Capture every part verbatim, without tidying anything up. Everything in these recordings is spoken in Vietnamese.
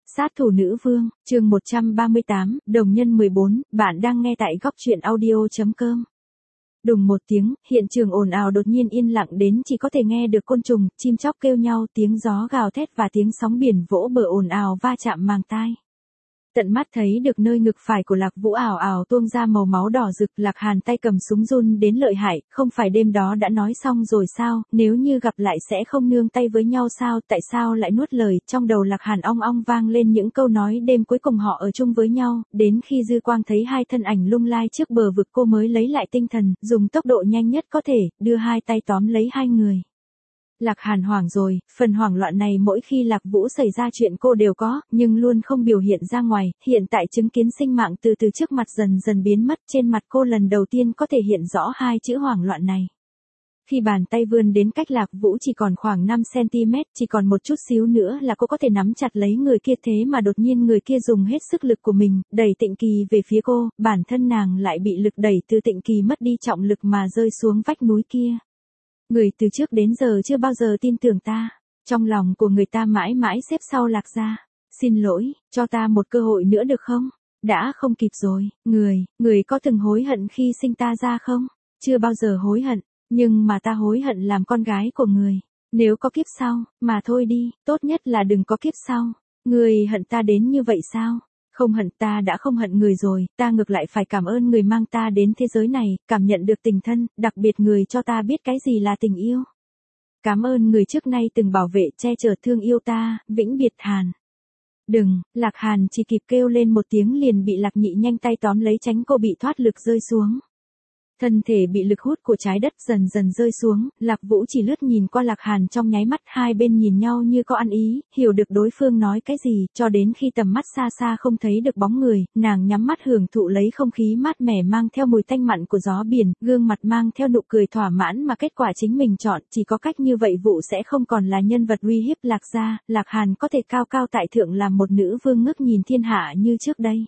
Sát thủ nữ vương, chương một trăm ba mươi tám, đồng nhân mười bốn, bạn đang nghe tại góc truyện audio.com. Đùng một tiếng, hiện trường ồn ào đột nhiên yên lặng đến chỉ có thể nghe được côn trùng, chim chóc kêu nhau, tiếng gió gào thét và tiếng sóng biển vỗ bờ ồn ào va chạm màng tai. Tận mắt thấy được nơi ngực phải của Lạc Vũ ảo ảo tuôn ra màu máu đỏ rực, Lạc Hàn tay cầm súng run đến lợi hại, không phải đêm đó đã nói xong rồi sao, nếu như gặp lại sẽ không nương tay với nhau sao, tại sao lại nuốt lời, trong đầu Lạc Hàn ong ong vang lên những câu nói đêm cuối cùng họ ở chung với nhau, đến khi dư quang thấy hai thân ảnh lung lai trước bờ vực cô mới lấy lại tinh thần, dùng tốc độ nhanh nhất có thể, đưa hai tay tóm lấy hai người. Lạc Hàn hoảng rồi, phần hoảng loạn này mỗi khi Lạc Vũ xảy ra chuyện cô đều có, nhưng luôn không biểu hiện ra ngoài, hiện tại chứng kiến sinh mạng từ từ trước mặt dần dần biến mất, trên mặt cô lần đầu tiên có thể hiện rõ hai chữ hoảng loạn này. Khi bàn tay vươn đến cách Lạc Vũ chỉ còn khoảng năm xăng-ti-mét, chỉ còn một chút xíu nữa là cô có thể nắm chặt lấy người kia, thế mà đột nhiên người kia dùng hết sức lực của mình, đẩy Tịnh Kỳ về phía cô, bản thân nàng lại bị lực đẩy từ Tịnh Kỳ mất đi trọng lực mà rơi xuống vách núi kia. Người từ trước đến giờ chưa bao giờ tin tưởng ta, trong lòng của người ta mãi mãi xếp sau Lạc gia. Xin lỗi, cho ta một cơ hội nữa được không? Đã không kịp rồi, người, người có từng hối hận khi sinh ta ra không? Chưa bao giờ hối hận, nhưng mà ta hối hận làm con gái của người. Nếu có kiếp sau, mà thôi đi, tốt nhất là đừng có kiếp sau. Người hận ta đến như vậy sao? Không hận, ta đã không hận người rồi, ta ngược lại phải cảm ơn người mang ta đến thế giới này, cảm nhận được tình thân, đặc biệt người cho ta biết cái gì là tình yêu. Cảm ơn người trước nay từng bảo vệ, che chở thương yêu ta, vĩnh biệt Hàn. Đừng, Lạc Hàn chỉ kịp kêu lên một tiếng liền bị Lạc Nhị nhanh tay tóm lấy tránh cô bị thoát lực rơi xuống. Thân thể bị lực hút của trái đất dần dần rơi xuống, Lạc Vũ chỉ lướt nhìn qua Lạc Hàn trong nháy mắt, hai bên nhìn nhau như có ăn ý, hiểu được đối phương nói cái gì, cho đến khi tầm mắt xa xa không thấy được bóng người, nàng nhắm mắt hưởng thụ lấy không khí mát mẻ mang theo mùi tanh mặn của gió biển, gương mặt mang theo nụ cười thỏa mãn mà kết quả chính mình chọn, chỉ có cách như vậy Vũ sẽ không còn là nhân vật uy hiếp Lạc gia, Lạc Hàn có thể cao cao tại thượng làm một nữ vương ngước nhìn thiên hạ như trước đây.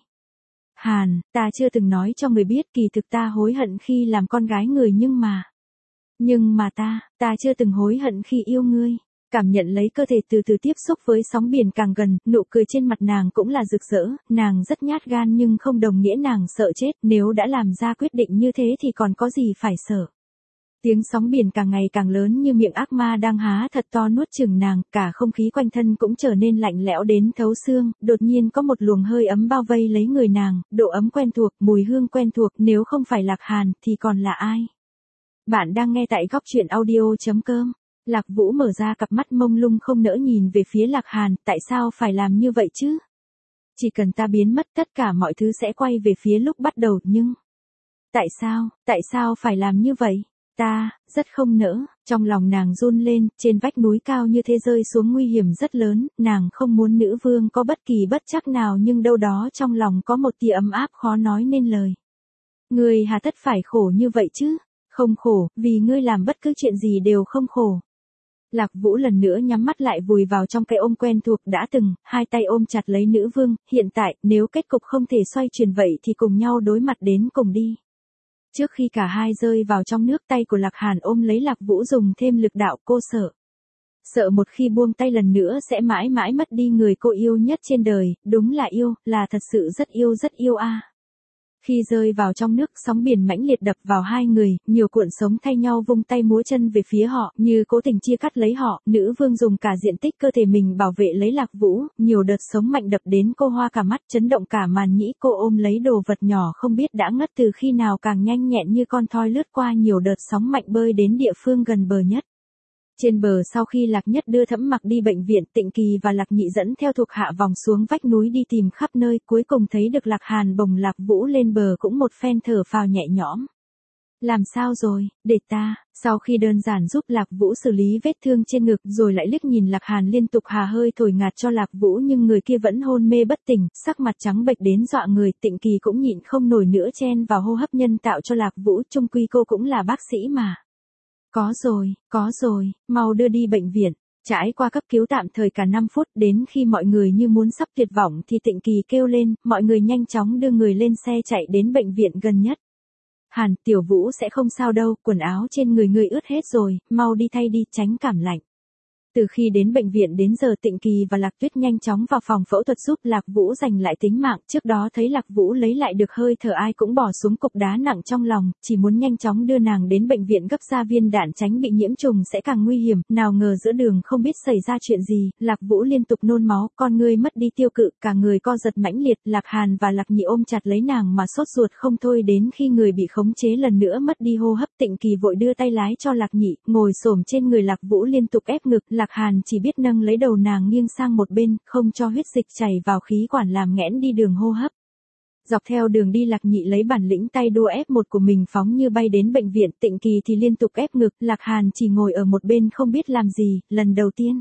Hàn, ta chưa từng nói cho người biết kỳ thực ta hối hận khi làm con gái người nhưng mà... Nhưng mà ta, ta chưa từng hối hận khi yêu ngươi. Cảm nhận lấy cơ thể từ từ tiếp xúc với sóng biển càng gần, nụ cười trên mặt nàng cũng là rực rỡ, nàng rất nhát gan nhưng không đồng nghĩa nàng sợ chết, nếu đã làm ra quyết định như thế thì còn có gì phải sợ. Tiếng sóng biển càng ngày càng lớn như miệng ác ma đang há thật to nuốt chửng nàng, cả không khí quanh thân cũng trở nên lạnh lẽo đến thấu xương, đột nhiên có một luồng hơi ấm bao vây lấy người nàng, độ ấm quen thuộc, mùi hương quen thuộc, nếu không phải Lạc Hàn thì còn là ai? Bạn đang nghe tại góc truyện audio.com. Lạc Vũ mở ra cặp mắt mông lung không nỡ nhìn về phía Lạc Hàn, tại sao phải làm như vậy chứ? Chỉ cần ta biến mất tất cả mọi thứ sẽ quay về phía lúc bắt đầu, nhưng... Tại sao, tại sao phải làm như vậy? Ta, rất không nỡ, trong lòng nàng run lên, trên vách núi cao như thế rơi xuống nguy hiểm rất lớn, nàng không muốn nữ vương có bất kỳ bất trắc nào nhưng đâu đó trong lòng có một tia ấm áp khó nói nên lời. Ngươi hà tất phải khổ như vậy chứ? Không khổ, vì ngươi làm bất cứ chuyện gì đều không khổ. Lạc Vũ lần nữa nhắm mắt lại vùi vào trong cái ôm quen thuộc đã từng, hai tay ôm chặt lấy nữ vương, hiện tại, nếu kết cục không thể xoay chuyển vậy thì cùng nhau đối mặt đến cùng đi. Trước khi cả hai rơi vào trong nước tay của Lạc Hàn ôm lấy Lạc Vũ dùng thêm lực đạo cô sợ. Sợ một khi buông tay lần nữa sẽ mãi mãi mất đi người cô yêu nhất trên đời, đúng là yêu, là thật sự rất yêu rất yêu a. À. Khi rơi vào trong nước sóng biển mãnh liệt đập vào hai người, nhiều cuộn sóng thay nhau vung tay múa chân về phía họ, như cố tình chia cắt lấy họ, nữ vương dùng cả diện tích cơ thể mình bảo vệ lấy Lạc Vũ, nhiều đợt sóng mạnh đập đến cô hoa cả mắt chấn động cả màn nhĩ cô ôm lấy đồ vật nhỏ không biết đã ngất từ khi nào càng nhanh nhẹn như con thoi lướt qua nhiều đợt sóng mạnh bơi đến địa phương gần bờ nhất. Trên bờ sau khi Lạc Nhất đưa Thẫm Mặc đi bệnh viện, Tịnh Kỳ và Lạc Nhị dẫn theo thuộc hạ vòng xuống vách núi đi tìm khắp nơi, cuối cùng thấy được Lạc Hàn bồng Lạc Vũ lên bờ cũng một phen thở phào nhẹ nhõm. Làm sao rồi, để ta, sau khi đơn giản giúp Lạc Vũ xử lý vết thương trên ngực rồi lại liếc nhìn Lạc Hàn liên tục hà hơi thổi ngạt cho Lạc Vũ nhưng người kia vẫn hôn mê bất tỉnh, sắc mặt trắng bệch đến dọa người, Tịnh Kỳ cũng nhịn không nổi nữa chen vào hô hấp nhân tạo cho Lạc Vũ, chung quy cô cũng là bác sĩ mà. Có rồi, có rồi, mau đưa đi bệnh viện. Trải qua cấp cứu tạm thời cả năm phút, đến khi mọi người như muốn sắp tuyệt vọng thì Tịnh Kỳ kêu lên, mọi người nhanh chóng đưa người lên xe chạy đến bệnh viện gần nhất. Hàn, Tiểu Vũ sẽ không sao đâu, quần áo trên người người ướt hết rồi, mau đi thay đi, tránh cảm lạnh. Từ khi đến bệnh viện đến giờ Tịnh Kỳ và Lạc Tuyết nhanh chóng vào phòng phẫu thuật giúp Lạc Vũ giành lại tính mạng. Trước đó thấy Lạc Vũ lấy lại được hơi thở ai cũng bỏ xuống cục đá nặng trong lòng, chỉ muốn nhanh chóng đưa nàng đến bệnh viện gấp ra viên đạn tránh bị nhiễm trùng sẽ càng nguy hiểm. Nào ngờ giữa đường không biết xảy ra chuyện gì, Lạc Vũ liên tục nôn máu, con ngươi mất đi tiêu cự, cả người co giật mãnh liệt. Lạc Hàn và Lạc Nhị ôm chặt lấy nàng mà sốt ruột không thôi, đến khi người bị khống chế lần nữa mất đi hô hấp, Tịnh Kỳ vội đưa tay lái cho Lạc Nhị, ngồi xổm trên người Lạc Vũ liên tục ép ngực. Lạc Hàn chỉ biết nâng lấy đầu nàng nghiêng sang một bên, không cho huyết dịch chảy vào khí quản làm nghẽn đi đường hô hấp. Dọc theo đường đi Lạc Nhị lấy bản lĩnh tay đua ép một của mình phóng như bay đến bệnh viện, Tịnh Kỳ thì liên tục ép ngực, Lạc Hàn chỉ ngồi ở một bên không biết làm gì. Lần đầu tiên.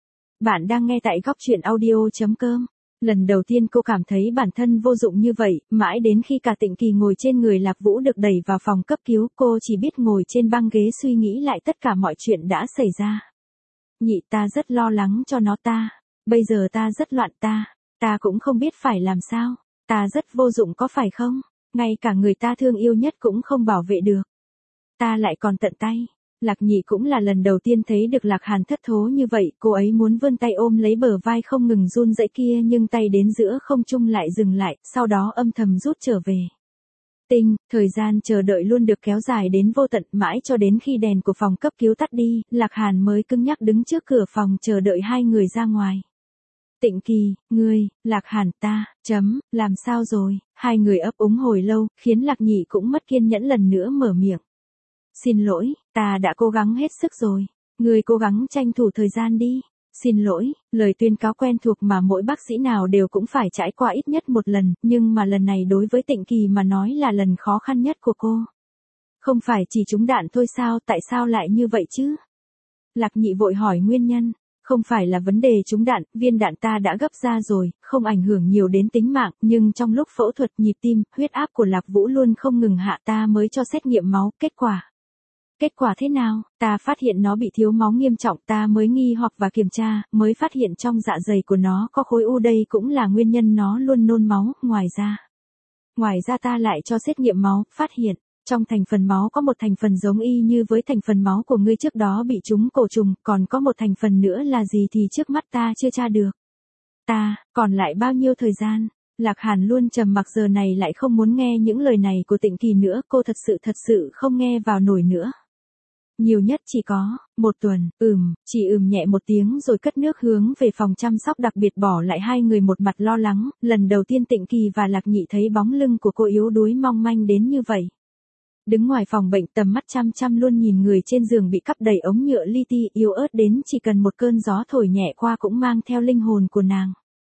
Bạn đang nghe tại góc truyện audio.com. Lần đầu tiên cô cảm thấy bản thân vô dụng như vậy, mãi đến khi cả Tịnh Kỳ ngồi trên người Lạc Vũ được đẩy vào phòng cấp cứu, cô chỉ biết ngồi trên băng ghế suy nghĩ lại tất cả mọi chuyện đã xảy ra. Nhị, ta rất lo lắng cho nó ta. Bây giờ ta rất loạn ta. Ta cũng không biết phải làm sao. Ta rất vô dụng có phải không? Ngay cả người ta thương yêu nhất cũng không bảo vệ được. Ta lại còn tận tay. Lạc Nhị cũng là lần đầu tiên thấy được Lạc Hàn thất thố như vậy, cô ấy muốn vươn tay ôm lấy bờ vai không ngừng run rẩy kia nhưng tay đến giữa không trung lại dừng lại, sau đó âm thầm rút trở về. Tinh, thời gian chờ đợi luôn được kéo dài đến vô tận, mãi cho đến khi đèn của phòng cấp cứu tắt đi, Lạc Hàn mới cứng nhắc đứng trước cửa phòng chờ đợi hai người ra ngoài. Tịnh Kỳ, ngươi, Lạc Hàn ta, chấm, làm sao rồi, hai người ấp úng hồi lâu, khiến Lạc Nhị cũng mất kiên nhẫn lần nữa mở miệng. Xin lỗi, ta đã cố gắng hết sức rồi, ngươi cố gắng tranh thủ thời gian đi. Xin lỗi, lời tuyên cáo quen thuộc mà mỗi bác sĩ nào đều cũng phải trải qua ít nhất một lần, nhưng mà lần này đối với Tịnh Kỳ mà nói là lần khó khăn nhất của cô. Không phải chỉ trúng đạn thôi sao, tại sao lại như vậy chứ? Lạc Nhị vội hỏi nguyên nhân. Không phải là vấn đề trúng đạn, viên đạn ta đã gấp ra rồi, không ảnh hưởng nhiều đến tính mạng, nhưng trong lúc phẫu thuật nhịp tim, huyết áp của Lạc Vũ luôn không ngừng hạ, ta mới cho xét nghiệm máu, kết quả. Kết quả thế nào? Ta phát hiện nó bị thiếu máu nghiêm trọng, ta mới nghi hoặc và kiểm tra, mới phát hiện trong dạ dày của nó có khối u, đây cũng là nguyên nhân nó luôn nôn máu, ngoài ra. Ngoài ra ta lại cho xét nghiệm máu, phát hiện, trong thành phần máu có một thành phần giống y như với thành phần máu của ngươi trước đó bị trúng cổ trùng, còn có một thành phần nữa là gì thì trước mắt ta chưa tra được. Ta, còn lại bao nhiêu thời gian? Lạc Hàn luôn trầm mặc, giờ này lại không muốn nghe những lời này của Tịnh Kỳ nữa, cô thật sự thật sự không nghe vào nổi nữa. Nhiều nhất chỉ có, một tuần, ừm, chỉ ừm nhẹ một tiếng rồi cất nước hướng về phòng chăm sóc đặc biệt bỏ lại hai người một mặt lo lắng, lần đầu tiên Tịnh Kỳ và Lạc Nhị thấy bóng lưng của cô yếu đuối mong manh đến như vậy. Đứng ngoài phòng bệnh tầm mắt chăm chăm luôn nhìn người trên giường bị cắp đầy ống nhựa li ti, yếu ớt đến chỉ cần một cơn gió thổi nhẹ qua cũng mang theo linh hồn của nàng.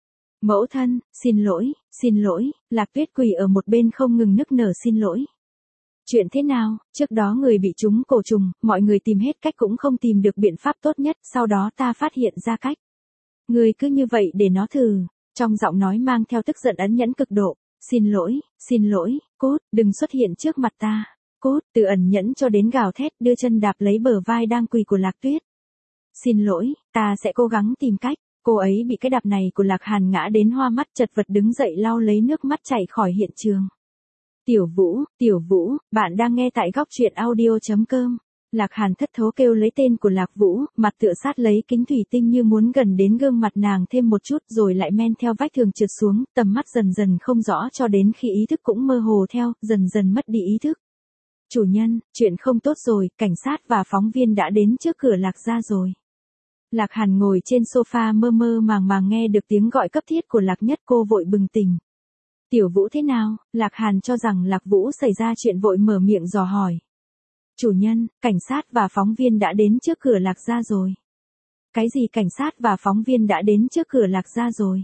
Mẫu thân, xin lỗi, xin lỗi, Lạc Tuyết quỳ ở một bên không ngừng nức nở xin lỗi. Chuyện thế nào, trước đó người bị trúng cổ trùng, mọi người tìm hết cách cũng không tìm được biện pháp tốt nhất, sau đó ta phát hiện ra cách. Người cứ như vậy để nó thử, trong giọng nói mang theo tức giận ẩn nhẫn cực độ. Xin lỗi, xin lỗi, cốt, đừng xuất hiện trước mặt ta. Cốt, từ ẩn nhẫn cho đến gào thét đưa chân đạp lấy bờ vai đang quỳ của Lạc Tuyết. Xin lỗi, ta sẽ cố gắng tìm cách. Cô ấy bị cái đạp này của Lạc Hàn ngã đến hoa mắt chật vật đứng dậy lau lấy nước mắt chảy khỏi hiện trường. Tiểu Vũ, Tiểu Vũ, bạn đang nghe tại góc truyện audio.com. Lạc Hàn thất thố kêu lấy tên của Lạc Vũ, mặt tựa sát lấy kính thủy tinh như muốn gần đến gương mặt nàng thêm một chút rồi lại men theo vách tường trượt xuống, tầm mắt dần dần không rõ cho đến khi ý thức cũng mơ hồ theo, dần dần mất đi ý thức. Chủ nhân, chuyện không tốt rồi, cảnh sát và phóng viên đã đến trước cửa Lạc gia rồi. Lạc Hàn ngồi trên sofa mơ mơ màng màng nghe được tiếng gọi cấp thiết của Lạc Nhất, cô vội bừng tỉnh. Tiểu Vũ thế nào? Lạc Hàn cho rằng Lạc Vũ xảy ra chuyện vội mở miệng dò hỏi. Chủ nhân, cảnh sát và phóng viên đã đến trước cửa Lạc gia rồi. Cái gì cảnh sát và phóng viên đã đến trước cửa Lạc gia rồi?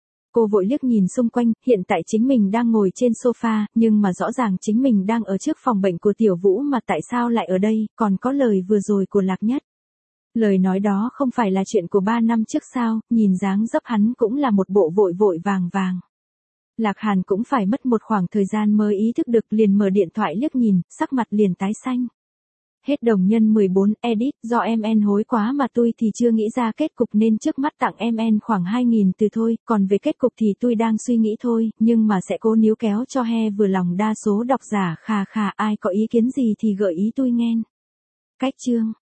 Cô vội liếc nhìn xung quanh, hiện tại chính mình đang ngồi trên sofa, nhưng mà rõ ràng chính mình đang ở trước phòng bệnh của Tiểu Vũ mà tại sao lại ở đây, còn có lời vừa rồi của Lạc Nhất. Lời nói đó không phải là chuyện của ba năm trước sao, nhìn dáng dấp hắn cũng là một bộ vội vội vàng vàng. Lạc Hàn cũng phải mất một khoảng thời gian mới ý thức được, liền mở điện thoại liếc nhìn, sắc mặt liền tái xanh. Hết đồng nhân mười bốn, edit, do em en hối quá mà tôi thì chưa nghĩ ra kết cục nên trước mắt tặng em en khoảng hai nghìn từ thôi, còn về kết cục thì tôi đang suy nghĩ thôi, nhưng mà sẽ cố níu kéo cho he vừa lòng đa số độc giả khà khà, ai có ý kiến gì thì gợi ý tôi nghe. Cách chương.